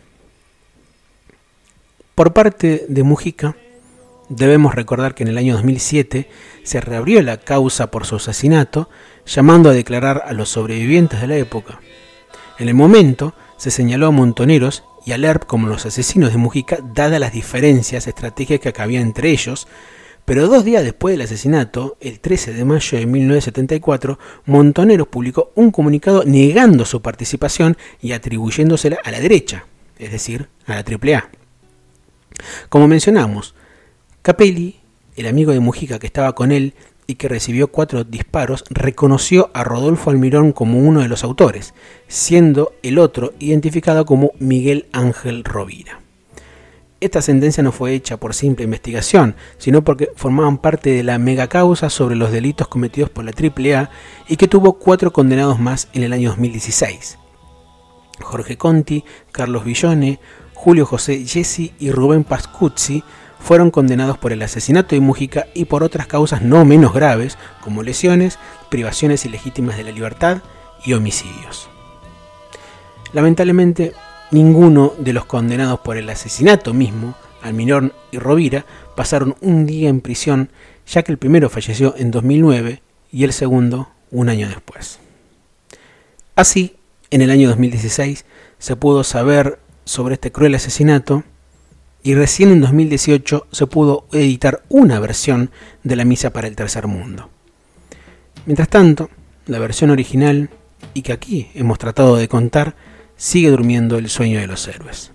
Por parte de Mujica, debemos recordar que en el año 2007 se reabrió la causa por su asesinato, llamando a declarar a los sobrevivientes de la época. En el momento se señaló a Montoneros y a Lerp como los asesinos de Mujica, dadas las diferencias estratégicas que había entre ellos, pero 2 días después del asesinato, el 13 de mayo de 1974, Montoneros publicó un comunicado negando su participación y atribuyéndosela a la derecha, es decir, a la AAA. Como mencionamos, Capelli, el amigo de Mujica que estaba con él y que recibió 4 disparos, reconoció a Rodolfo Almirón como uno de los autores, siendo el otro identificado como Miguel Ángel Rovira. Esta sentencia no fue hecha por simple investigación, sino porque formaban parte de la megacausa sobre los delitos cometidos por la AAA y que tuvo 4 condenados más en el año 2016. Jorge Conti, Carlos Villone, Julio José Gessi y Rubén Pascuzzi fueron condenados por el asesinato de Mujica y por otras causas no menos graves, como lesiones, privaciones ilegítimas de la libertad y homicidios. Lamentablemente, ninguno de los condenados por el asesinato mismo, Almirón y Rovira, pasaron un día en prisión, ya que el primero falleció en 2009 y el segundo un año después. Así, en el año 2016 se pudo saber sobre este cruel asesinato y recién en 2018 se pudo editar una versión de la Misa para el Tercer Mundo. Mientras tanto, la versión original, y que aquí hemos tratado de contar, sigue durmiendo el sueño de los héroes.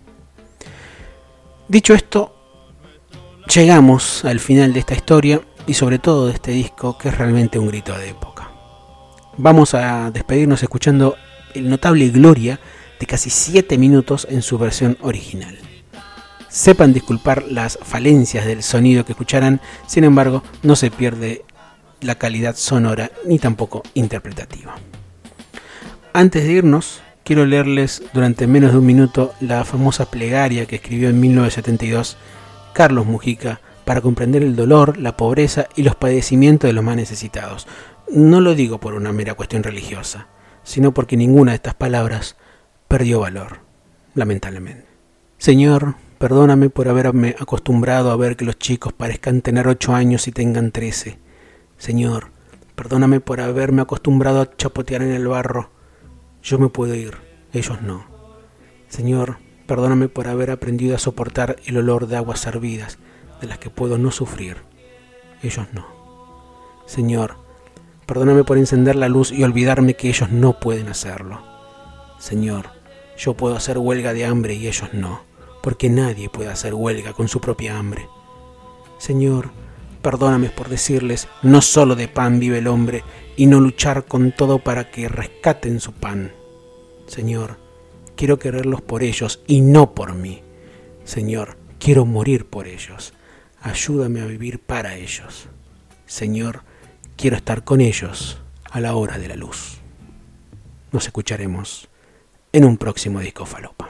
Dicho esto, llegamos al final de esta historia y sobre todo de este disco que es realmente un grito de época. Vamos a despedirnos escuchando el notable Gloria de casi 7 minutos en su versión original. Sepan disculpar las falencias del sonido que escucharán, sin embargo, no se pierde la calidad sonora ni tampoco interpretativa. Antes de irnos, quiero leerles durante menos de un minuto la famosa plegaria que escribió en 1972 Carlos Mujica para comprender el dolor, la pobreza y los padecimientos de los más necesitados. No lo digo por una mera cuestión religiosa, sino porque ninguna de estas palabras perdió valor, lamentablemente. Señor, perdóname por haberme acostumbrado a ver que los chicos parezcan tener 8 años y tengan 13. Señor, perdóname por haberme acostumbrado a chapotear en el barro. Yo me puedo ir, ellos no. Señor, perdóname por haber aprendido a soportar el olor de aguas hervidas, de las que puedo no sufrir. Ellos no. Señor, perdóname por encender la luz y olvidarme que ellos no pueden hacerlo. Señor, yo puedo hacer huelga de hambre y ellos no, porque nadie puede hacer huelga con su propia hambre. Señor, perdóname por decirles, no solo de pan vive el hombre, y no luchar con todo para que rescaten su pan. Señor, quiero quererlos por ellos y no por mí. Señor, quiero morir por ellos. Ayúdame a vivir para ellos. Señor, quiero estar con ellos a la hora de la luz. Nos escucharemos en un próximo Disco Falopa.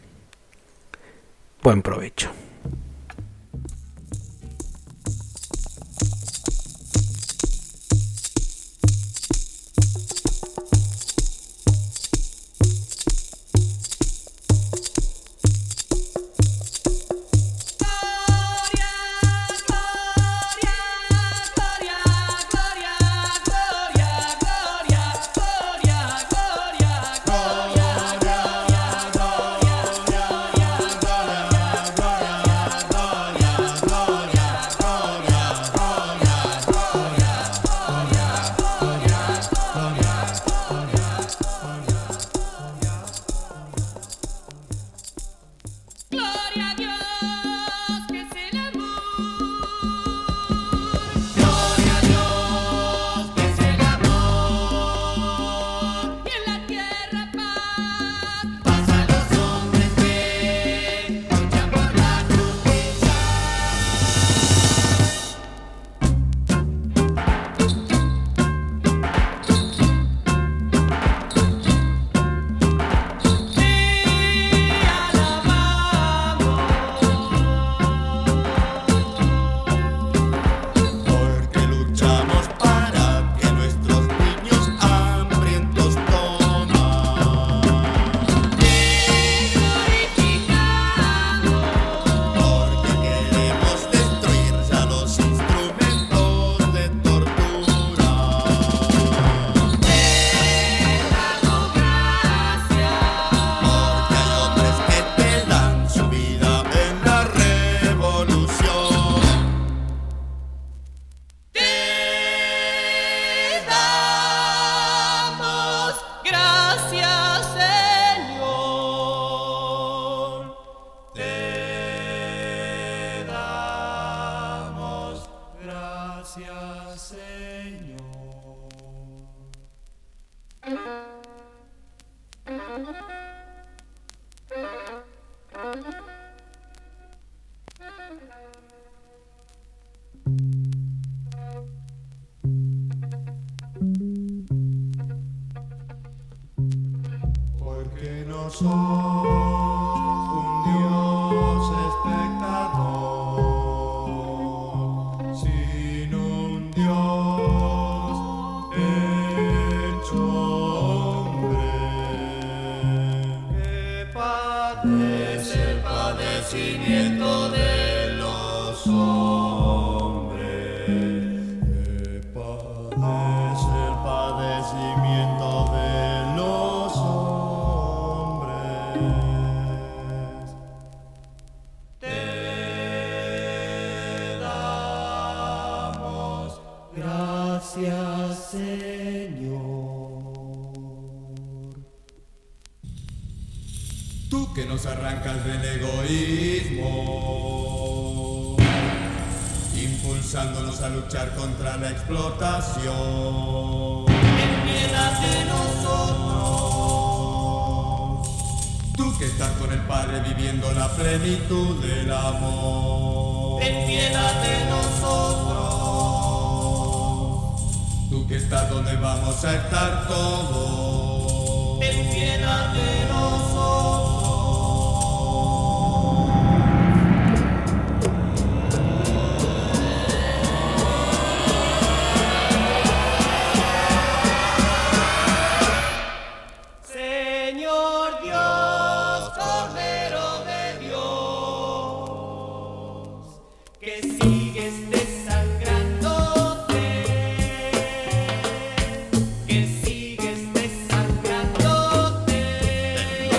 Buen provecho. Porque no soy un Dios espectador, sino un Dios hecho hombre, que padece el padecimiento de los hombres, que padece el padecimiento de los hombres. Te damos gracias, Señor. Tú que nos arrancas del egoísmo, impulsándonos a luchar contra la explotación. Ten piedad de nosotros. Tú que estás con el Padre viviendo la plenitud del amor. Ten piedad de nosotros. Tú que estás donde vamos a estar todos. Ten piedad de nosotros. Señor Dios, Cordero de Dios, que sigues desangrándote, que sigues desangrándote. Ten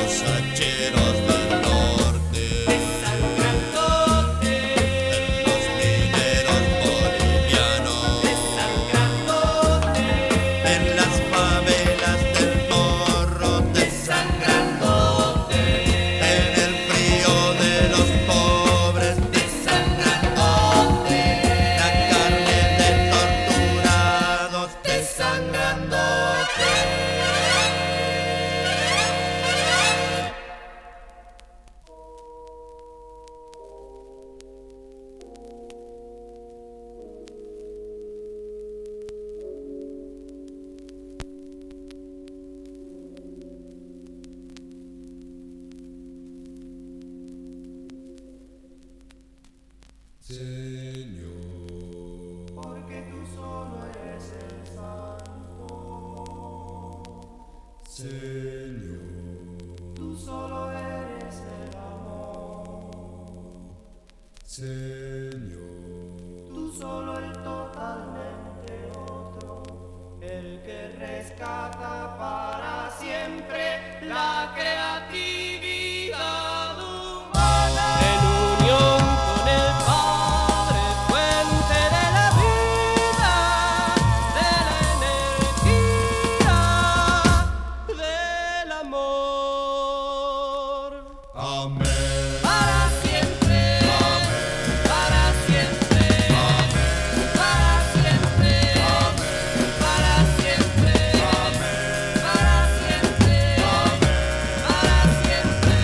Señor, porque tú solo eres el santo. Señor, Tú solo eres el amor. Señor, Tú solo el totalmente otro, el que rescata para siempre la creatividad humana. En unión con el Padre, fuente de la vida, de la energía, del amor. amén. Para siempre, para siempre, para siempre, para siempre, para siempre, para siempre.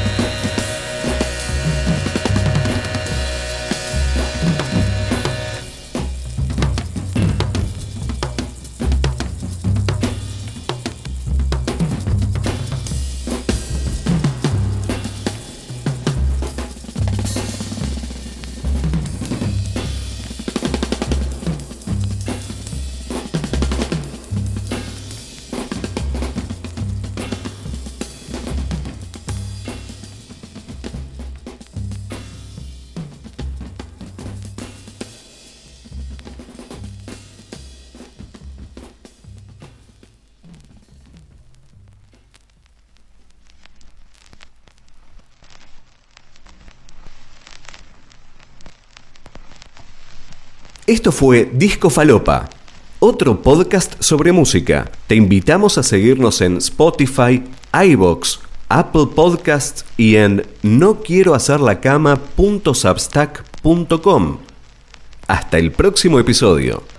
Esto fue Disco Falopa, otro podcast sobre música. Te invitamos a seguirnos en Spotify, iVoox, Apple Podcasts y en noquierohacerlacama.substack.com. Hasta el próximo episodio.